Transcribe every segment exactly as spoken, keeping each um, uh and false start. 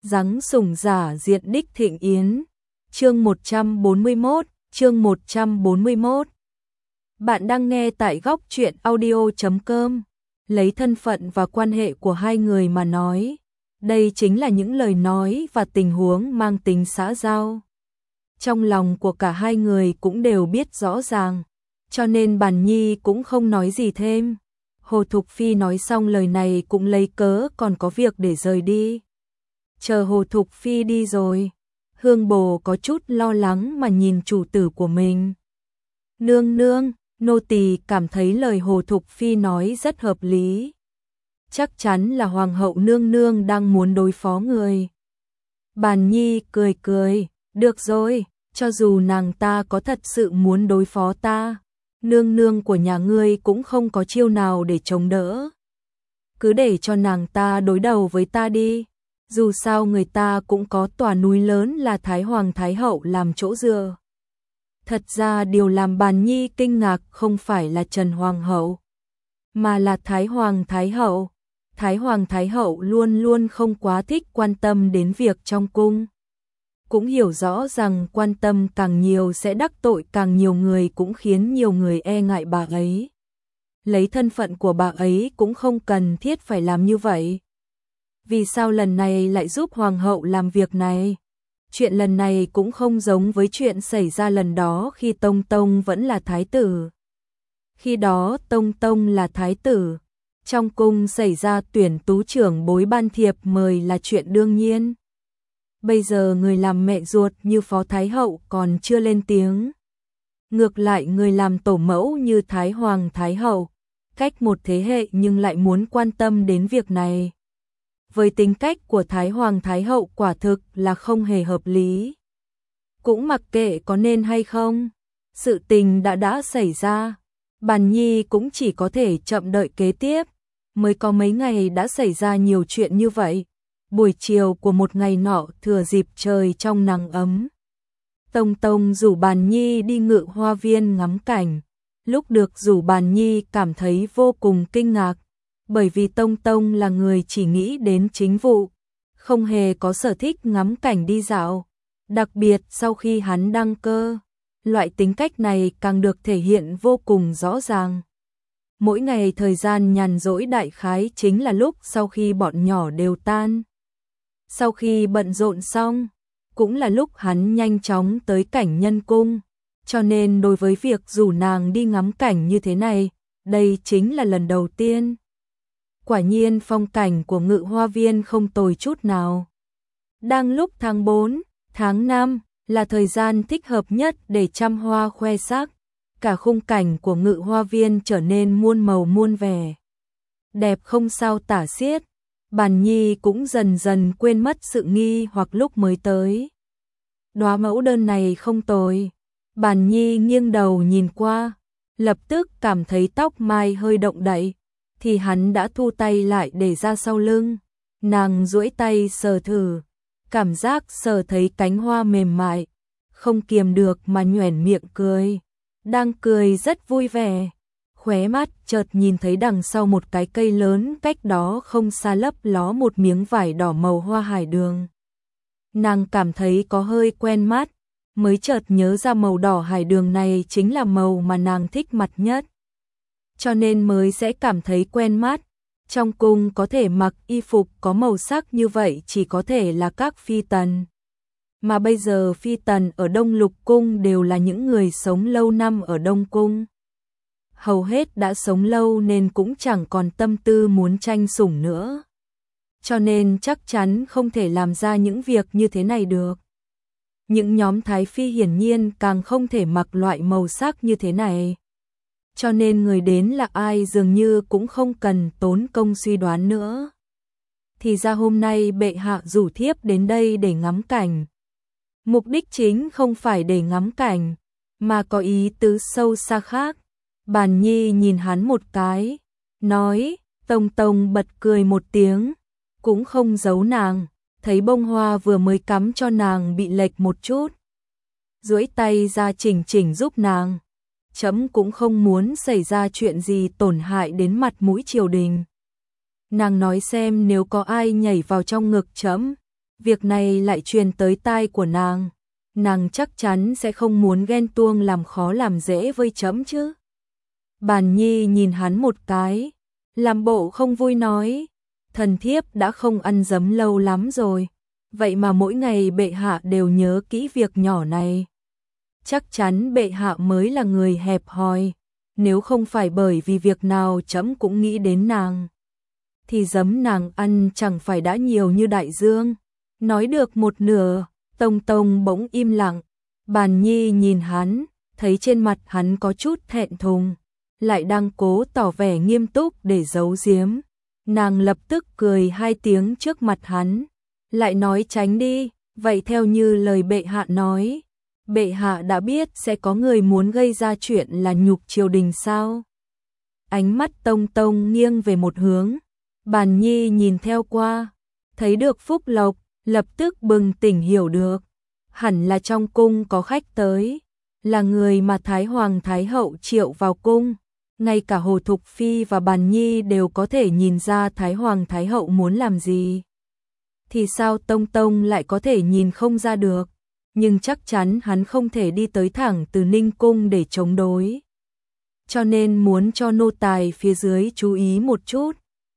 Giáng sủng giả diện đích thịnh yến. Chương một trăm bốn mươi mốt, chương một trăm bốn mươi mốt. Bạn đang nghe tại góc truyện audio chấm com. Lấy thân phận và quan hệ của hai người mà nói, đây chính là những lời nói và tình huống mang tính xã giao. Trong lòng của cả hai người cũng đều biết rõ ràng, cho nên Bàn Nhi cũng không nói gì thêm. Hồ Thục Phi nói xong lời này cũng lấy cớ còn có việc để rời đi. Chờ Hồ Thục Phi đi rồi, Hương Bồ có chút lo lắng mà nhìn chủ tử của mình. Nương nương, nô tỳ cảm thấy lời Hồ Thục Phi nói rất hợp lý. Chắc chắn là Hoàng hậu nương nương đang muốn đối phó người. Bàn Nhi cười cười, được rồi, cho dù nàng ta có thật sự muốn đối phó ta, nương nương của nhà ngươi cũng không có chiêu nào để chống đỡ. Cứ để cho nàng ta đối đầu với ta đi. Dù sao người ta cũng có tòa núi lớn là Thái Hoàng Thái Hậu làm chỗ dựa. Thật ra điều làm Bàn Nhi kinh ngạc không phải là Trần Hoàng hậu, mà là Thái Hoàng Thái Hậu. Thái Hoàng Thái Hậu luôn luôn không quá thích quan tâm đến việc trong cung. Cũng hiểu rõ rằng quan tâm càng nhiều sẽ đắc tội càng nhiều người, cũng khiến nhiều người e ngại bà ấy. Lấy thân phận của bà ấy cũng không cần thiết phải làm như vậy. Vì sao lần này lại giúp Hoàng hậu làm việc này? Chuyện lần này cũng không giống với chuyện xảy ra lần đó khi Tông Tông vẫn là thái tử. Khi đó Tông Tông là thái tử, trong cung xảy ra tuyển tú trưởng bối ban thiệp mời là chuyện đương nhiên. Bây giờ người làm mẹ ruột như Phó Thái Hậu còn chưa lên tiếng. Ngược lại người làm tổ mẫu như Thái Hoàng Thái Hậu, cách một thế hệ nhưng lại muốn quan tâm đến việc này. Với tính cách của Thái Hoàng Thái Hậu quả thực là không hề hợp lý. Cũng mặc kệ có nên hay không, sự tình đã đã xảy ra. Bàn Nhi cũng chỉ có thể chậm đợi kế tiếp. Mới có mấy ngày đã xảy ra nhiều chuyện như vậy. Buổi chiều của một ngày nọ thừa dịp trời trong nắng ấm, Tông Tông rủ Bàn Nhi đi Ngự Hoa Viên ngắm cảnh. Lúc được rủ Bàn Nhi cảm thấy vô cùng kinh ngạc, bởi vì Tông Tông là người chỉ nghĩ đến chính vụ, không hề có sở thích ngắm cảnh đi dạo. Đặc biệt sau khi hắn đăng cơ, loại tính cách này càng được thể hiện vô cùng rõ ràng. Mỗi ngày thời gian nhàn rỗi đại khái chính là lúc sau khi bọn nhỏ đều tan. Sau khi bận rộn xong, cũng là lúc hắn nhanh chóng tới cảnh nhân cung, cho nên đối với việc rủ nàng đi ngắm cảnh như thế này, đây chính là lần đầu tiên. Quả nhiên phong cảnh của Ngự Hoa Viên không tồi chút nào. Đang lúc tháng bốn, tháng năm là thời gian thích hợp nhất để chăm hoa khoe sắc. Cả khung cảnh của Ngự Hoa Viên trở nên muôn màu muôn vẻ, đẹp không sao tả xiết. Bàn Nhi cũng dần dần quên mất sự nghi hoặc lúc mới tới. Đóa mẫu đơn này không tồi. Bàn Nhi nghiêng đầu nhìn qua, lập tức cảm thấy tóc mai hơi động đậy, thì hắn đã thu tay lại để ra sau lưng. Nàng duỗi tay sờ thử, cảm giác sờ thấy cánh hoa mềm mại, không kiềm được mà nhoẻn miệng cười. Đang cười rất vui vẻ, khóe mắt chợt nhìn thấy đằng sau một cái cây lớn cách đó không xa lấp ló một miếng vải đỏ màu hoa hải đường. Nàng cảm thấy có hơi quen mắt, mới chợt nhớ ra màu đỏ hải đường này chính là màu mà nàng thích mặt nhất, cho nên mới sẽ cảm thấy quen mắt. Trong cung có thể mặc y phục có màu sắc như vậy chỉ có thể là các phi tần. Mà bây giờ phi tần ở Đông Lục Cung đều là những người sống lâu năm ở Đông Cung. Hầu hết đã sống lâu nên cũng chẳng còn tâm tư muốn tranh sủng nữa. Cho nên chắc chắn không thể làm ra những việc như thế này được. Những nhóm thái phi hiển nhiên càng không thể mặc loại màu sắc như thế này. Cho nên người đến là ai dường như cũng không cần tốn công suy đoán nữa. Thì ra hôm nay bệ hạ rủ thiếp đến đây để ngắm cảnh. Mục đích chính không phải để ngắm cảnh, mà có ý tứ sâu xa khác. Bàn Nhi nhìn hắn một cái, nói. Tông Tông bật cười một tiếng, cũng không giấu nàng, thấy bông hoa vừa mới cắm cho nàng bị lệch một chút, duỗi tay ra chỉnh chỉnh giúp nàng. Chấm cũng không muốn xảy ra chuyện gì tổn hại đến mặt mũi triều đình. Nàng nói xem nếu có ai nhảy vào trong ngực chấm, việc này lại truyền tới tai của nàng, nàng chắc chắn sẽ không muốn ghen tuông làm khó làm dễ với trẫm chứ. Bàn Nhi nhìn hắn một cái, làm bộ không vui nói, thần thiếp đã không ăn giấm lâu lắm rồi, vậy mà mỗi ngày bệ hạ đều nhớ kỹ việc nhỏ này. Chắc chắn bệ hạ mới là người hẹp hòi, nếu không phải bởi vì việc nào trẫm cũng nghĩ đến nàng, thì giấm nàng ăn chẳng phải đã nhiều như đại dương. Nói được một nửa, Tông Tông bỗng im lặng, Bàn Nhi nhìn hắn, thấy trên mặt hắn có chút thẹn thùng, lại đang cố tỏ vẻ nghiêm túc để giấu giếm. Nàng lập tức cười hai tiếng trước mặt hắn, lại nói tránh đi, vậy theo như lời bệ hạ nói, bệ hạ đã biết sẽ có người muốn gây ra chuyện là nhục triều đình sao? Ánh mắt Tông Tông nghiêng về một hướng, Bàn Nhi nhìn theo qua, thấy được Phúc Lộc, lập tức bừng tỉnh hiểu được, hẳn là trong cung có khách tới, là người mà Thái Hoàng Thái Hậu triệu vào cung. Ngay cả Hồ Thục Phi và Bàn Nhi đều có thể nhìn ra Thái Hoàng Thái Hậu muốn làm gì. Thì sao Tông Tông lại có thể nhìn không ra được, nhưng chắc chắn hắn không thể đi tới thẳng từ Ninh Cung để chống đối. Cho nên muốn cho nô tài phía dưới chú ý một chút,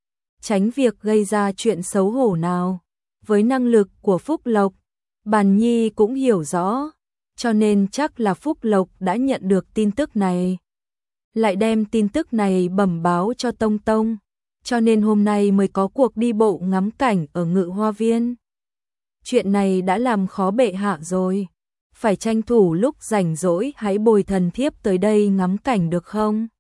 tránh việc gây ra chuyện xấu hổ nào. Với năng lực của Phúc Lộc, Bàn Nhi cũng hiểu rõ, cho nên chắc là Phúc Lộc đã nhận được tin tức này, lại đem tin tức này bẩm báo cho Tông Tông, cho nên hôm nay mới có cuộc đi bộ ngắm cảnh ở Ngự Hoa Viên. Chuyện này đã làm khó bệ hạ rồi, phải tranh thủ lúc rảnh rỗi hãy bồi thần thiếp tới đây ngắm cảnh được không?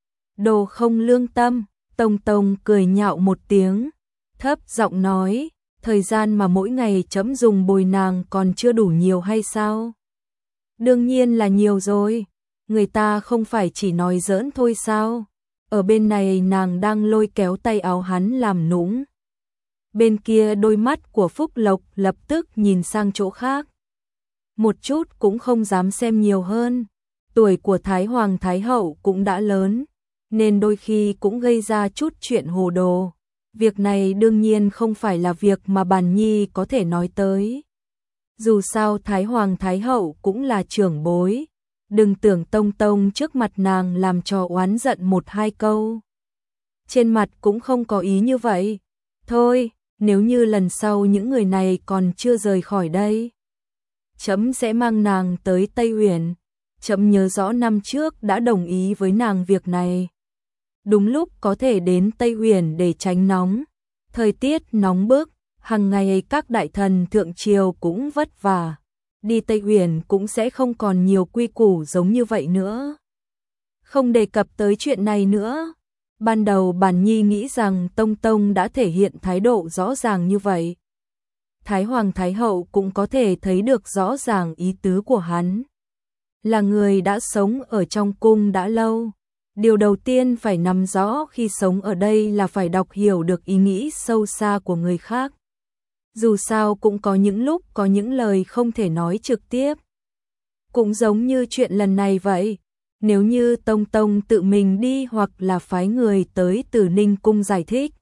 Đồ không lương tâm, Tông Tông cười nhạo một tiếng, thấp giọng nói, thời gian mà mỗi ngày trẫm dùng bồi nàng còn chưa đủ nhiều hay sao? Đương nhiên là nhiều rồi, người ta không phải chỉ nói giỡn thôi sao? Ở bên này nàng đang lôi kéo tay áo hắn làm nũng. Bên kia đôi mắt của Phúc Lộc lập tức nhìn sang chỗ khác. Một chút cũng không dám xem nhiều hơn. Tuổi của Thái Hoàng Thái Hậu cũng đã lớn, nên đôi khi cũng gây ra chút chuyện hồ đồ. Việc này đương nhiên không phải là việc mà Bàn Nhi có thể nói tới. Dù sao Thái Hoàng Thái Hậu cũng là trưởng bối, đừng tưởng Tông Tông trước mặt nàng làm trò oán giận một hai câu. Trên mặt cũng không có ý như vậy. Thôi, nếu như lần sau những người này còn chưa rời khỏi đây, trẫm sẽ mang nàng tới Tây Uyển. Trẫm nhớ rõ năm trước đã đồng ý với nàng việc này. Đúng lúc có thể đến Tây Uyển để tránh nóng. Thời tiết nóng bức, hàng ngày các đại thần thượng triều cũng vất vả. Đi Tây Uyển cũng sẽ không còn nhiều quy củ giống như vậy nữa. Không đề cập tới chuyện này nữa. Ban đầu Bàn Nhi nghĩ rằng Tông Tông đã thể hiện thái độ rõ ràng như vậy. Thái Hoàng Thái Hậu cũng có thể thấy được rõ ràng ý tứ của hắn. Là người đã sống ở trong cung đã lâu, điều đầu tiên phải nắm rõ khi sống ở đây là phải đọc hiểu được ý nghĩ sâu xa của người khác. Dù sao cũng có những lúc có những lời không thể nói trực tiếp. Cũng giống như chuyện lần này vậy, nếu như Tông Tông tự mình đi hoặc là phái người tới từ Ninh Cung giải thích,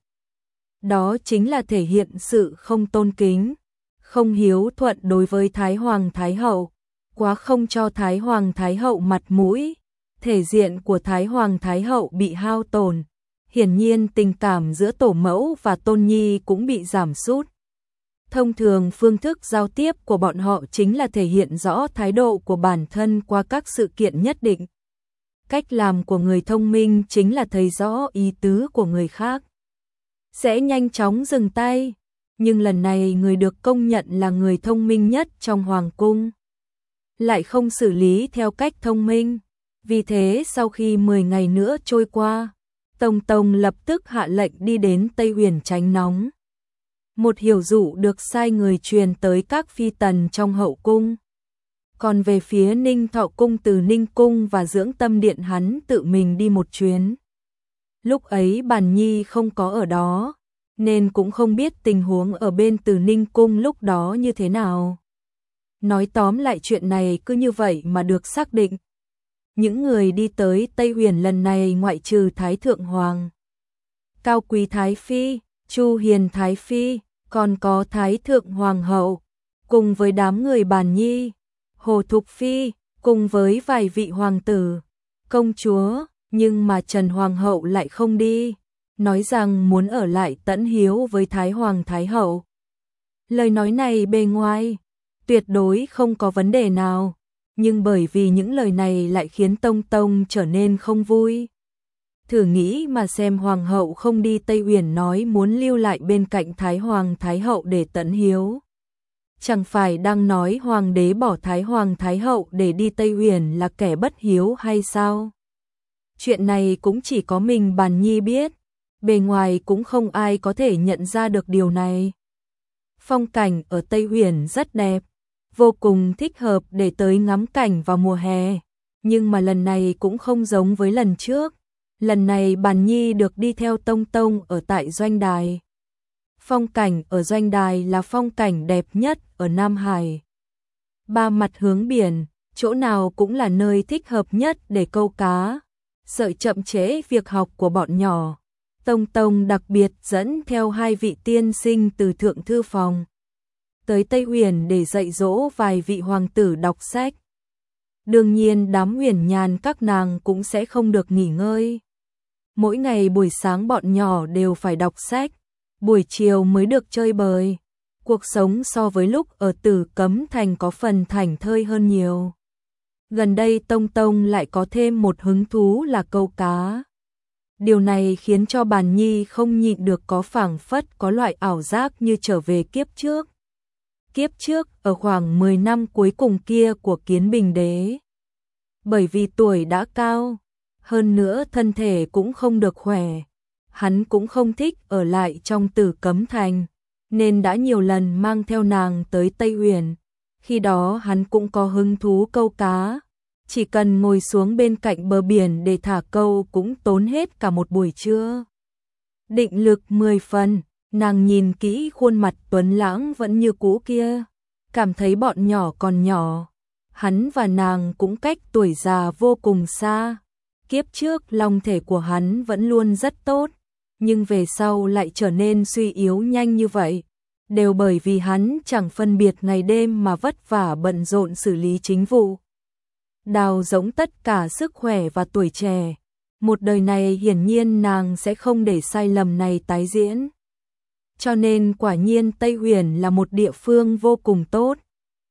đó chính là thể hiện sự không tôn kính, không hiếu thuận đối với Thái Hoàng Thái Hậu, quá không cho Thái Hoàng Thái Hậu mặt mũi, thể diện của Thái Hoàng Thái Hậu bị hao tổn, hiển nhiên tình cảm giữa tổ mẫu và tôn nhi cũng bị giảm sút. Thông thường phương thức giao tiếp của bọn họ chính là thể hiện rõ thái độ của bản thân qua các sự kiện nhất định. Cách làm của người thông minh chính là thấy rõ ý tứ của người khác, sẽ nhanh chóng dừng tay. Nhưng lần này người được công nhận là người thông minh nhất trong hoàng cung, lại không xử lý theo cách thông minh. Vì thế sau khi mười ngày nữa trôi qua, Tông Tông lập tức hạ lệnh đi đến Tây Uyển tránh nóng. Một hiểu dụ được sai người truyền tới các phi tần trong hậu cung. Còn về phía Ninh Thọ Cung, từ Ninh Cung và Dưỡng Tâm Điện hắn tự mình đi một chuyến. Lúc ấy Bàn Nhi không có ở đó, nên cũng không biết tình huống ở bên Từ Ninh Cung lúc đó như thế nào. Nói tóm lại chuyện này cứ như vậy mà được xác định. Những người đi tới Tây Uyển lần này ngoại trừ Thái Thượng Hoàng, Cao Quý Thái Phi, Chu Hiền Thái Phi, còn có Thái Thượng Hoàng hậu, cùng với đám người Bàn Nhi, Hồ Thục Phi, cùng với vài vị hoàng tử, công chúa, nhưng mà Trần Hoàng hậu lại không đi, nói rằng muốn ở lại tẫn hiếu với Thái Hoàng Thái hậu. Lời nói này bề ngoài tuyệt đối không có vấn đề nào, nhưng bởi vì những lời này lại khiến Tông Tông trở nên không vui. Thử nghĩ mà xem Hoàng hậu không đi Tây Uyển nói muốn lưu lại bên cạnh Thái Hoàng Thái hậu để tẫn hiếu. Chẳng phải đang nói Hoàng đế bỏ Thái Hoàng Thái hậu để đi Tây Uyển là kẻ bất hiếu hay sao? Chuyện này cũng chỉ có mình Bàn Nhi biết, bề ngoài cũng không ai có thể nhận ra được điều này. Phong cảnh ở Tây Uyển rất đẹp, vô cùng thích hợp để tới ngắm cảnh vào mùa hè, nhưng mà lần này cũng không giống với lần trước. Lần này Bàn Nhi được đi theo Tông Tông ở tại Doanh Đài. Phong cảnh ở Doanh Đài là phong cảnh đẹp nhất ở Nam Hải. Ba mặt hướng biển, chỗ nào cũng là nơi thích hợp nhất để câu cá. Sợ chậm trễ việc học của bọn nhỏ, Tông Tông đặc biệt dẫn theo hai vị tiên sinh từ Thượng Thư Phòng tới Tây Uyển để dạy dỗ vài vị hoàng tử đọc sách. Đương nhiên đám Uyển Nhàn các nàng cũng sẽ không được nghỉ ngơi. Mỗi ngày buổi sáng bọn nhỏ đều phải đọc sách, buổi chiều mới được chơi bời. Cuộc sống so với lúc ở Tử Cấm Thành có phần thảnh thơi hơn nhiều. Gần đây Tông Tông lại có thêm một hứng thú là câu cá. Điều này khiến cho Bàn Nhi không nhịn được có phảng phất có loại ảo giác như trở về kiếp trước. Kiếp trước ở khoảng mười năm cuối cùng kia của Kiến Bình Đế. Bởi vì tuổi đã cao, hơn nữa thân thể cũng không được khỏe, hắn cũng không thích ở lại trong Tử Cấm Thành, nên đã nhiều lần mang theo nàng tới Tây Uyển. Khi đó hắn cũng có hứng thú câu cá, chỉ cần ngồi xuống bên cạnh bờ biển để thả câu cũng tốn hết cả một buổi trưa. Định lực mười phần, nàng nhìn kỹ khuôn mặt tuấn lãng vẫn như cũ kia, cảm thấy bọn nhỏ còn nhỏ, hắn và nàng cũng cách tuổi già vô cùng xa. Kiếp trước long thể của hắn vẫn luôn rất tốt, nhưng về sau lại trở nên suy yếu nhanh như vậy, đều bởi vì hắn chẳng phân biệt ngày đêm mà vất vả bận rộn xử lý chính vụ. Đào rỗng tất cả sức khỏe và tuổi trẻ, một đời này hiển nhiên nàng sẽ không để sai lầm này tái diễn. Cho nên quả nhiên Tây Uyển là một địa phương vô cùng tốt.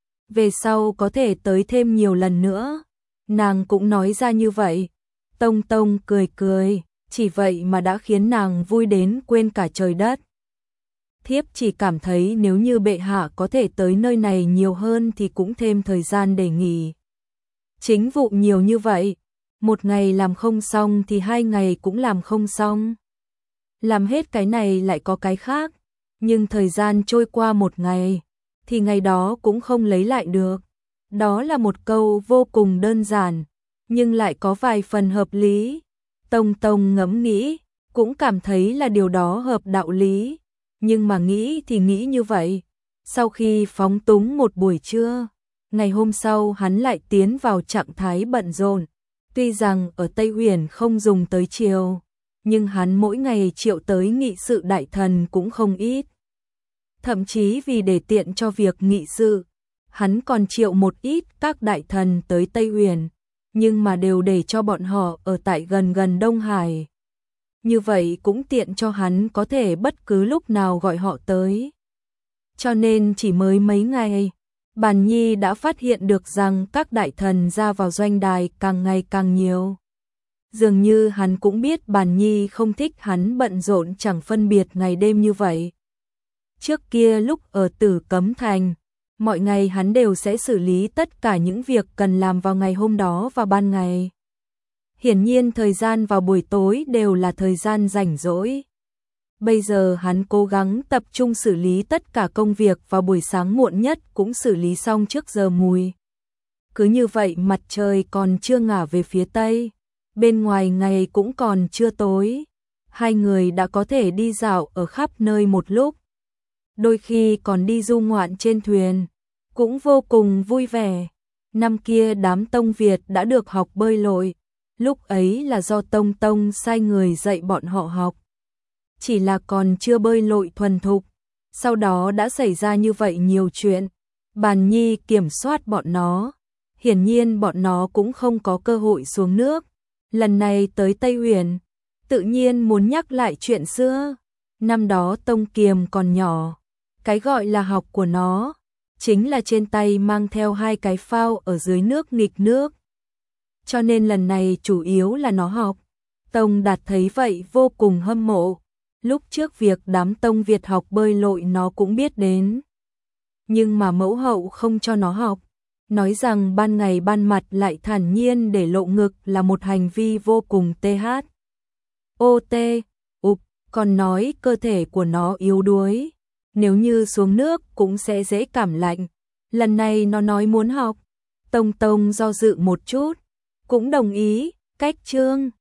Về sau có thể tới thêm nhiều lần nữa, nàng cũng nói ra như vậy. Tông Tông cười cười, chỉ vậy mà đã khiến nàng vui đến quên cả trời đất. Thiếp chỉ cảm thấy nếu như bệ hạ có thể tới nơi này nhiều hơn thì cũng thêm thời gian để nghỉ. Chính vụ nhiều như vậy, một ngày làm không xong thì hai ngày cũng làm không xong. Làm hết cái này lại có cái khác, nhưng thời gian trôi qua một ngày, thì ngày đó cũng không lấy lại được. Đó là một câu vô cùng đơn giản, nhưng lại có vài phần hợp lý. Tông Tông ngẫm nghĩ, cũng cảm thấy là điều đó hợp đạo lý, nhưng mà nghĩ thì nghĩ như vậy. Sau khi phóng túng một buổi trưa, ngày hôm sau hắn lại tiến vào trạng thái bận rộn. Tuy rằng ở Tây Uyển không dùng tới chiều, nhưng hắn mỗi ngày triệu tới nghị sự đại thần cũng không ít. Thậm chí vì để tiện cho việc nghị sự, hắn còn triệu một ít các đại thần tới Tây Uyển, nhưng mà đều để cho bọn họ ở tại gần gần Đông Hải. Như vậy cũng tiện cho hắn có thể bất cứ lúc nào gọi họ tới. Cho nên chỉ mới mấy ngày, Bàn Nhi đã phát hiện được rằng các đại thần ra vào Doanh Đài càng ngày càng nhiều. Dường như hắn cũng biết Bàn Nhi không thích hắn bận rộn chẳng phân biệt ngày đêm như vậy. Trước kia lúc ở Tử Cấm Thành, mọi ngày hắn đều sẽ xử lý tất cả những việc cần làm vào ngày hôm đó vào ban ngày. Hiển nhiên thời gian vào buổi tối đều là thời gian rảnh rỗi. Bây giờ hắn cố gắng tập trung xử lý tất cả công việc vào buổi sáng muộn nhất cũng xử lý xong trước giờ mùi. Cứ như vậy mặt trời còn chưa ngả về phía tây, bên ngoài ngày cũng còn chưa tối. Hai người đã có thể đi dạo ở khắp nơi một lúc. Đôi khi còn đi du ngoạn trên thuyền, cũng vô cùng vui vẻ. Năm kia đám Tông Việt đã được học bơi lội, lúc ấy là do Tông Tông sai người dạy bọn họ học. Chỉ là còn chưa bơi lội thuần thục. Sau đó đã xảy ra như vậy nhiều chuyện, Bàn Nhi kiểm soát bọn nó. Hiển nhiên bọn nó cũng không có cơ hội xuống nước. Lần này tới Tây Huyền, tự nhiên muốn nhắc lại chuyện xưa. Năm đó Tông Kiềm còn nhỏ, cái gọi là học của nó chính là trên tay mang theo hai cái phao ở dưới nước nghịch nước. Cho nên lần này chủ yếu là nó học. Tông Đạt thấy vậy vô cùng hâm mộ. Lúc trước việc đám Tông Việt học bơi lội nó cũng biết đến. Nhưng mà mẫu hậu không cho nó học. Nói rằng ban ngày ban mặt lại thản nhiên để lộ ngực là một hành vi vô cùng th. Ô tê, ụp, còn nói cơ thể của nó yếu đuối. Nếu như xuống nước cũng sẽ dễ cảm lạnh. Lần này nó nói muốn học. Tông Tông do dự một chút, cũng đồng ý, cách chương.